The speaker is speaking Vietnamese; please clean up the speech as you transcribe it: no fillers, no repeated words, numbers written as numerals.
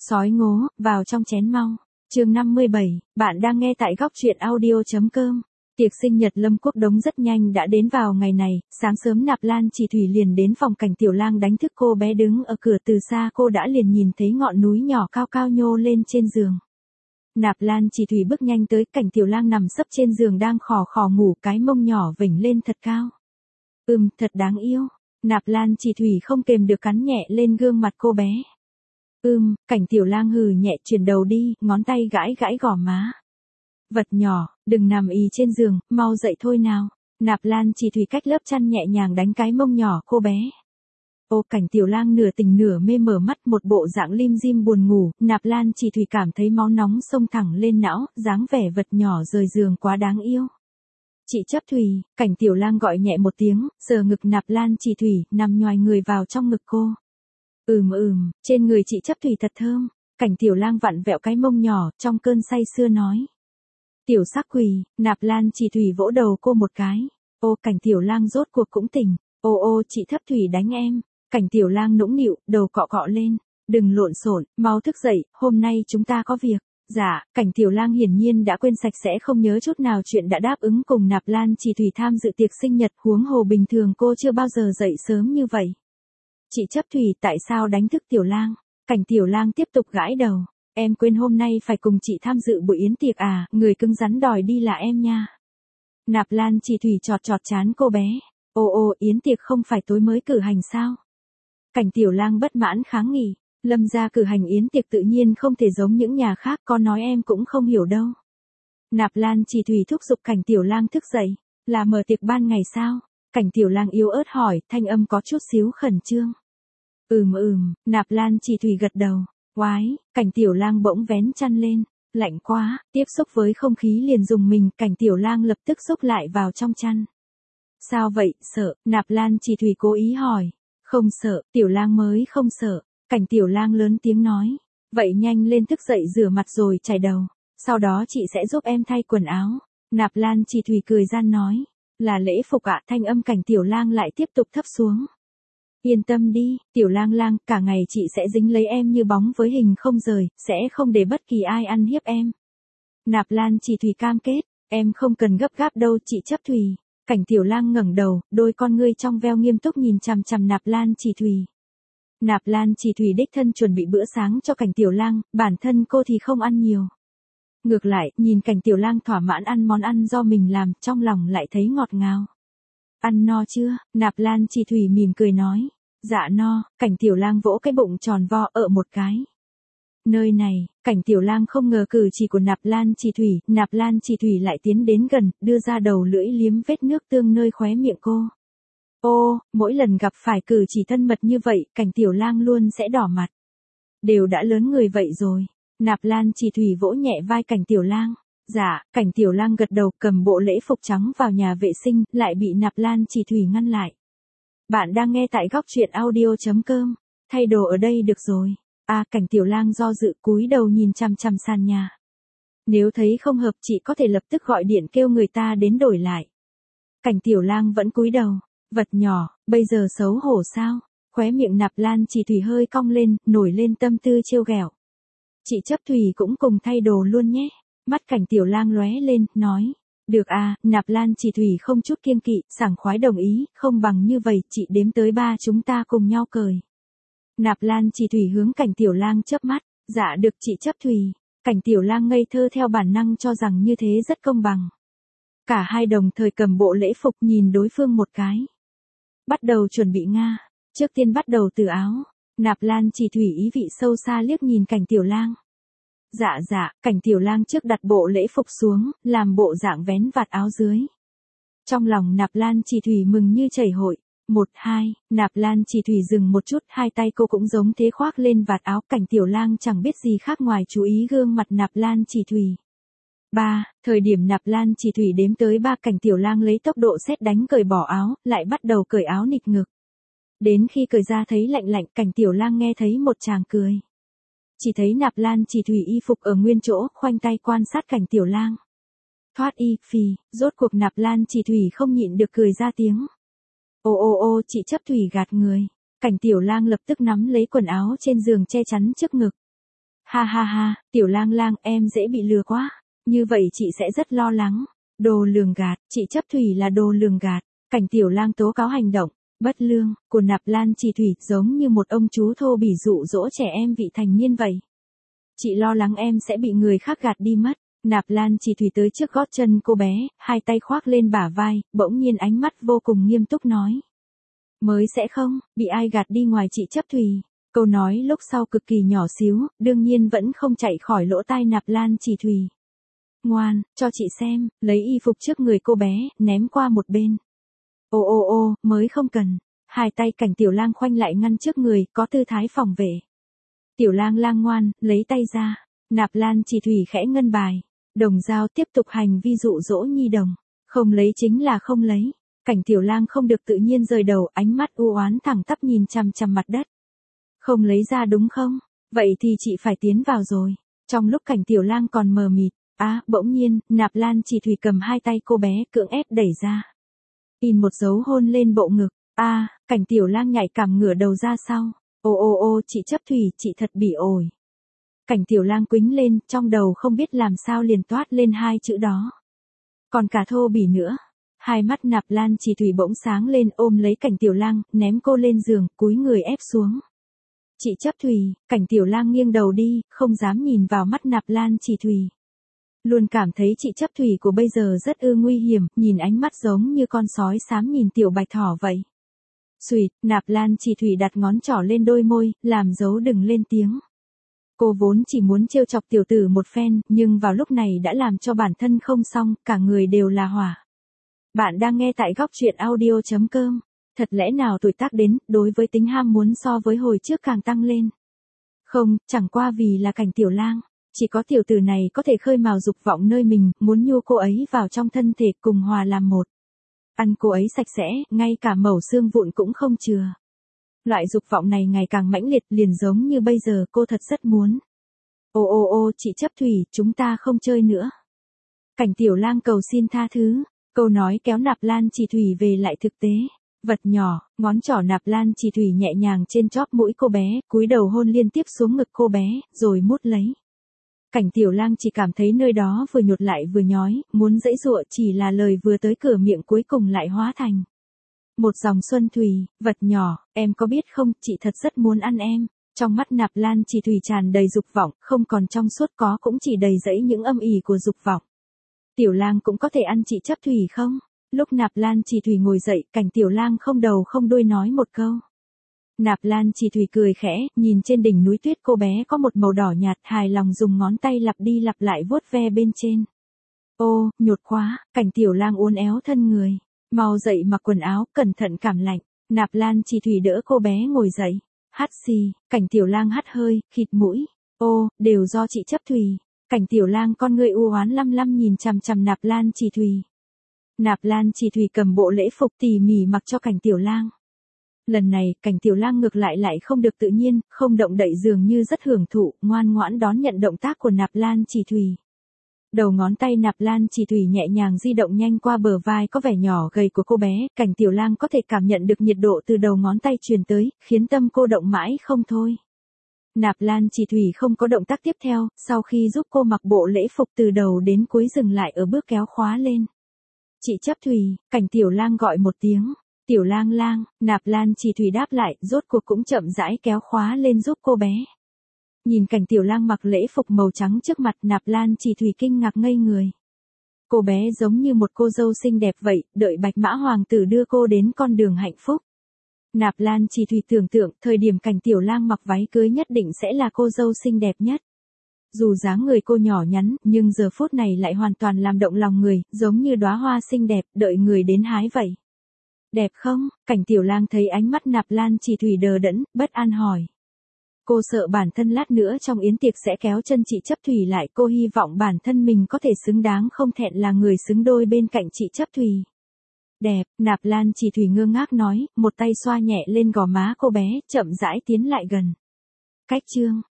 Sói ngố, vào trong chén mau. Chương 57, bạn đang nghe tại góc truyện audio.com. Tiệc sinh nhật Lâm Quốc Đống rất nhanh đã đến vào ngày này, sáng sớm Nạp Lan Chỉ Thủy liền đến phòng Cảnh Tiểu Lang đánh thức cô bé đứng ở cửa, từ xa cô đã liền nhìn thấy ngọn núi nhỏ cao cao nhô lên trên giường. Nạp Lan Chỉ Thủy bước nhanh tới, Cảnh Tiểu Lang nằm sấp trên giường đang khò khò ngủ, cái mông nhỏ vểnh lên thật cao. Thật đáng yêu. Nạp Lan Chỉ Thủy không kềm được cắn nhẹ lên gương mặt cô bé. Cảnh Tiểu Lang hừ nhẹ, chuyển đầu đi, ngón tay gãi gãi gò má. Vật nhỏ, đừng nằm ì trên giường, mau dậy thôi nào. Nạp Lan Chỉ Thủy cách lớp chăn nhẹ nhàng đánh cái mông nhỏ cô bé. Cảnh Tiểu Lang nửa tỉnh nửa mê mở mắt, một bộ dạng lim dim buồn ngủ. Nạp Lan Chỉ Thủy cảm thấy máu nóng xông thẳng lên não, dáng vẻ vật nhỏ rời giường quá đáng yêu. Chị Chấp Thùy, Cảnh Tiểu Lang gọi nhẹ một tiếng, sờ ngực Nạp Lan Chỉ Thủy, nằm nhoài người vào trong ngực cô. Trên người chị Chấp Thùy thật thơm. Cảnh Tiểu Lang vặn vẹo cái mông nhỏ, trong cơn say sưa nói. Tiểu sắc quỷ. Nạp Lan Chỉ Thủy vỗ đầu cô một cái. Cảnh Tiểu Lang rốt cuộc cũng tỉnh. Chị Chấp Thùy đánh em. Cảnh Tiểu Lang nũng nịu, đầu cọ cọ lên. Đừng lộn xộn, mau thức dậy, hôm nay chúng ta có việc. Dạ, Cảnh Tiểu Lang hiển nhiên đã quên sạch sẽ, không nhớ chút nào chuyện đã đáp ứng cùng Nạp Lan Chỉ Thủy tham dự tiệc sinh nhật, huống hồ bình thường cô chưa bao giờ dậy sớm như vậy. Chị Chấp Thùy, tại sao đánh thức Tiểu Lang? Cảnh Tiểu Lang tiếp tục gãi đầu. Em quên hôm nay phải cùng chị tham dự buổi yến tiệc à, người cứng rắn đòi đi là em nha. Nạp Lan Chỉ Thủy chọt chọt trán cô bé. Yến tiệc không phải tối mới cử hành sao? Cảnh Tiểu Lang bất mãn kháng nghị. Lâm gia cử hành yến tiệc tự nhiên không thể giống những nhà khác, con nói em cũng không hiểu đâu. Nạp Lan Chỉ Thủy thúc giục Cảnh Tiểu Lang thức dậy. Là mở tiệc ban ngày sao? Cảnh Tiểu Lang yếu ớt hỏi, thanh âm có chút xíu khẩn trương. Nạp Lan Chỉ Thủy gật đầu. Oái, Cảnh Tiểu Lang bỗng vén chăn lên. Lạnh quá, tiếp xúc với không khí liền dùng mình, Cảnh Tiểu Lang lập tức xúc lại vào trong chăn. Sao vậy, sợ? Nạp Lan Chỉ Thủy cố ý hỏi. Không sợ, Tiểu Lang mới không sợ. Cảnh Tiểu Lang lớn tiếng nói. Vậy nhanh lên thức dậy rửa mặt rồi chải đầu. Sau đó chị sẽ giúp em thay quần áo. Nạp Lan Chỉ Thủy cười gian nói. Là lễ phục ạ, thanh âm Cảnh Tiểu Lang lại tiếp tục thấp xuống. Yên tâm đi, Tiểu Lang Lang, cả ngày chị sẽ dính lấy em như bóng với hình không rời, sẽ không để bất kỳ ai ăn hiếp em. Nạp Lan Chỉ Thủy cam kết, em không cần gấp gáp đâu chị Chấp Thùy. Cảnh Tiểu Lang ngẩng đầu, đôi con ngươi trong veo nghiêm túc nhìn chằm chằm Nạp Lan Chỉ Thùy. Nạp Lan Chỉ Thùy đích thân chuẩn bị bữa sáng cho Cảnh Tiểu Lang, bản thân cô thì không ăn nhiều. Ngược lại, nhìn Cảnh Tiểu Lang thỏa mãn ăn món ăn do mình làm, trong lòng lại thấy ngọt ngào. Ăn no chưa? Nạp Lan Chỉ Thủy mỉm cười nói. Dạ no. Cảnh Tiểu Lang vỗ cái bụng tròn vo một cái. Nơi này, Cảnh Tiểu Lang không ngờ cử chỉ của Nạp Lan Chỉ Thủy. Nạp Lan Chỉ Thủy lại tiến đến gần, đưa ra đầu lưỡi liếm vết nước tương nơi khóe miệng cô. Mỗi lần gặp phải cử chỉ thân mật như vậy, Cảnh Tiểu Lang luôn sẽ đỏ mặt. Đều đã lớn người vậy rồi. Nạp Lan Chỉ Thủy vỗ nhẹ vai Cảnh Tiểu Lang. Dạ, Cảnh Tiểu Lang gật đầu, cầm bộ lễ phục trắng vào nhà vệ sinh, lại bị Nạp Lan Chỉ Thủy ngăn lại. Bạn đang nghe tại góc truyện audio.com. Thay đồ ở đây được rồi. Cảnh Tiểu Lang do dự, cúi đầu nhìn chằm chằm sàn nhà. Nếu thấy không hợp chị có thể lập tức gọi điện kêu người ta đến đổi lại. Cảnh Tiểu Lang vẫn cúi đầu. Vật nhỏ, bây giờ xấu hổ sao? Khóe miệng Nạp Lan Chỉ Thủy hơi cong lên, nổi lên tâm tư trêu ghẹo. Chị Chấp Thùy cũng cùng thay đồ luôn nhé. Mắt Cảnh Tiểu Lang lóe lên, nói. Được Nạp Lan Chỉ Thủy không chút kiêng kỵ, sảng khoái đồng ý, không bằng như vậy, chị đếm tới 3 chúng ta cùng nhau cởi. Nạp Lan Chỉ Thủy hướng Cảnh Tiểu Lang chớp mắt. Dạ được chị Chấp Thùy. Cảnh Tiểu Lang ngây thơ theo bản năng cho rằng như thế rất công bằng. Cả hai đồng thời cầm bộ lễ phục nhìn đối phương một cái. Bắt đầu chuẩn bị Nga. Trước tiên bắt đầu từ áo. Nạp Lan Chỉ Thủy ý vị sâu xa liếc nhìn Cảnh Tiểu Lang. Dạ, Cảnh Tiểu Lang trước đặt bộ lễ phục xuống, làm bộ dạng vén vạt áo dưới. Trong lòng Nạp Lan Chỉ Thủy mừng như chảy hội. 1, 2, Nạp Lan Chỉ Thủy dừng một chút, hai tay cô cũng giống thế khoác lên vạt áo. Cảnh Tiểu Lang chẳng biết gì khác ngoài chú ý gương mặt Nạp Lan Chỉ Thủy. 3, thời điểm Nạp Lan Chỉ Thủy đếm tới 3, Cảnh Tiểu Lang lấy tốc độ sét đánh cởi bỏ áo, lại bắt đầu cởi áo nịt ngực. Đến khi cởi ra thấy lạnh lạnh, Cảnh Tiểu Lang nghe thấy một tràng cười. Chỉ thấy Nạp Lan Chỉ Thủy y phục ở nguyên chỗ, khoanh tay quan sát Cảnh Tiểu Lang. Thoát y, phì, rốt cuộc Nạp Lan Chỉ Thủy không nhịn được cười ra tiếng. Chị Chấp Thùy gạt người. Cảnh Tiểu Lang lập tức nắm lấy quần áo trên giường che chắn trước ngực. Ha ha ha, Tiểu Lang Lang, em dễ bị lừa quá. Như vậy chị sẽ rất lo lắng. Đồ lường gạt, chị Chấp Thủy là đồ lường gạt. Cảnh Tiểu Lang tố cáo hành động bất lương của Nạp Lan Chỉ Thủy giống như một ông chú thô bỉ dụ dỗ trẻ em vị thành niên vậy. Chị lo lắng em sẽ bị người khác gạt đi mất. Nạp Lan Chỉ Thủy tới trước gót chân cô bé, hai tay khoác lên bả vai, bỗng nhiên ánh mắt vô cùng nghiêm túc nói. Mới sẽ không, bị ai gạt đi ngoài chị Chấp Thủy. Câu nói lúc sau cực kỳ nhỏ xíu, đương nhiên vẫn không chạy khỏi lỗ tai Nạp Lan Chỉ Thủy. Ngoan, cho chị xem, lấy y phục trước người cô bé, ném qua một bên. Ô, mới không cần. Hai tay Cảnh Tiểu Lang khoanh lại ngăn trước người, có tư thái phòng vệ. Tiểu Lang Lang ngoan, lấy tay ra. Nạp Lan Chỉ Thủy khẽ ngân bài. Đồng dao tiếp tục hành vi dụ dỗ nhi đồng. Không lấy chính là không lấy. Cảnh Tiểu Lang không được tự nhiên rời đầu, ánh mắt u oán thẳng tắp nhìn chằm chằm mặt đất. Không lấy ra đúng không? Vậy thì chị phải tiến vào rồi. Trong lúc Cảnh Tiểu Lang còn mờ mịt, bỗng nhiên, Nạp Lan Chỉ Thủy cầm hai tay cô bé cưỡng ép đẩy ra. In một dấu hôn lên bộ ngực. Cảnh Tiểu Lang nhạy cảm ngửa đầu ra sau. Ô, chị Chấp Thủy, chị thật bị ổi. Cảnh Tiểu Lang quĩnh lên, trong đầu không biết làm sao liền toát lên hai chữ đó. Còn cả thô bỉ nữa. Hai mắt Nạp Lan Chỉ Thủy bỗng sáng lên, ôm lấy Cảnh Tiểu Lang, ném cô lên giường, cúi người ép xuống. Chị Chấp Thủy, Cảnh Tiểu Lang nghiêng đầu đi, không dám nhìn vào mắt Nạp Lan Chỉ Thủy. Luôn cảm thấy chị Chấp Thủy của bây giờ rất nguy hiểm, nhìn ánh mắt giống như con sói xám nhìn tiểu bạch thỏ vậy. Xùyt, Nạp Lan Chỉ Thủy đặt ngón trỏ lên đôi môi, làm dấu đừng lên tiếng. Cô vốn chỉ muốn trêu chọc tiểu tử một phen, nhưng vào lúc này đã làm cho bản thân không xong, cả người đều là hỏa. Bạn đang nghe tại góc truyện audio.com. Thật lẽ nào tuổi tác đến, đối với tính ham muốn so với hồi trước càng tăng lên. Không, chẳng qua vì là Cảnh Tiểu Lang. Chỉ có tiểu tử này có thể khơi mào dục vọng nơi mình, muốn nhu cô ấy vào trong thân thể cùng hòa làm một. Ăn cô ấy sạch sẽ, ngay cả mẩu xương vụn cũng không chừa. Loại dục vọng này ngày càng mãnh liệt, liền giống như bây giờ cô thật rất muốn. Ô, chị Chấp Thủy, chúng ta không chơi nữa. Cảnh Tiểu Lang cầu xin tha thứ. Câu nói kéo Nạp Lan Chỉ Thủy về lại thực tế. Vật nhỏ, ngón trỏ Nạp Lan Chỉ Thủy nhẹ nhàng trên chóp mũi cô bé, cúi đầu hôn liên tiếp xuống ngực cô bé, rồi mút lấy. Cảnh Tiểu Lang chỉ cảm thấy nơi đó vừa nhột lại vừa nhói, muốn giãy giụa, chỉ là lời vừa tới cửa miệng cuối cùng lại hóa thành một dòng xuân thủy. Vật nhỏ, em có biết không, chị thật rất muốn ăn em. Trong mắt Nạp Lan Chỉ Thủy tràn đầy dục vọng, không còn trong suốt có cũng chỉ đầy dẫy những âm ỉ của dục vọng. Tiểu Lang cũng có thể ăn chị Chấp Thủy không? Lúc Nạp Lan Chỉ Thủy ngồi dậy, Cảnh Tiểu Lang không đầu không đuôi nói một câu. Nạp Lan Chỉ Thủy cười khẽ, nhìn trên đỉnh núi tuyết cô bé có một màu đỏ nhạt, hài lòng dùng ngón tay lặp đi lặp lại vuốt ve bên trên. Ô, nhột quá. Cảnh Tiểu Lang uốn éo thân người. Mau dậy mặc quần áo, cẩn thận cảm lạnh. Nạp Lan Chỉ Thủy đỡ cô bé ngồi dậy. Hắt xì, Cảnh Tiểu Lang hắt hơi, khịt mũi. Ô, đều do chị Chấp Thủy. Cảnh Tiểu Lang con ngươi u oán lăm lăm nhìn chằm chằm Nạp Lan Chỉ Thủy. Nạp Lan Chỉ Thủy cầm bộ lễ phục tỉ mỉ mặc cho Cảnh Tiểu Lang. Lần này, Cảnh Tiểu Lang ngược lại không được tự nhiên, không động đậy dường như rất hưởng thụ, ngoan ngoãn đón nhận động tác của Nạp Lan Chỉ Thủy. Đầu ngón tay Nạp Lan Chỉ Thủy nhẹ nhàng di động nhanh qua bờ vai có vẻ nhỏ gầy của cô bé, Cảnh Tiểu Lang có thể cảm nhận được nhiệt độ từ đầu ngón tay truyền tới, khiến tâm cô động mãi không thôi. Nạp Lan Chỉ Thủy không có động tác tiếp theo, sau khi giúp cô mặc bộ lễ phục từ đầu đến cuối dừng lại ở bước kéo khóa lên. Chị Chấp Thủy, Cảnh Tiểu Lang gọi một tiếng. Tiểu Lang Lang, Nạp Lan Chỉ Thủy đáp lại, rốt cuộc cũng chậm rãi kéo khóa lên giúp cô bé. Nhìn Cảnh Tiểu Lang mặc lễ phục màu trắng trước mặt, Nạp Lan Chỉ Thủy kinh ngạc ngây người. Cô bé giống như một cô dâu xinh đẹp vậy, đợi Bạch Mã Hoàng tử đưa cô đến con đường hạnh phúc. Nạp Lan Chỉ Thủy tưởng tượng, thời điểm Cảnh Tiểu Lang mặc váy cưới nhất định sẽ là cô dâu xinh đẹp nhất. Dù dáng người cô nhỏ nhắn, nhưng giờ phút này lại hoàn toàn làm động lòng người, giống như đóa hoa xinh đẹp, đợi người đến hái vậy. Đẹp không? Cảnh Tiểu Lang thấy ánh mắt Nạp Lan Chỉ Thủy đờ đẫn, bất an hỏi. Cô sợ bản thân lát nữa trong yến tiệc sẽ kéo chân chị Chấp Thủy lại, cô hy vọng bản thân mình có thể xứng đáng không thẹn là người xứng đôi bên cạnh chị Chấp Thủy. Đẹp, Nạp Lan Chỉ Thủy ngơ ngác nói, một tay xoa nhẹ lên gò má cô bé, chậm rãi tiến lại gần. Cách chương,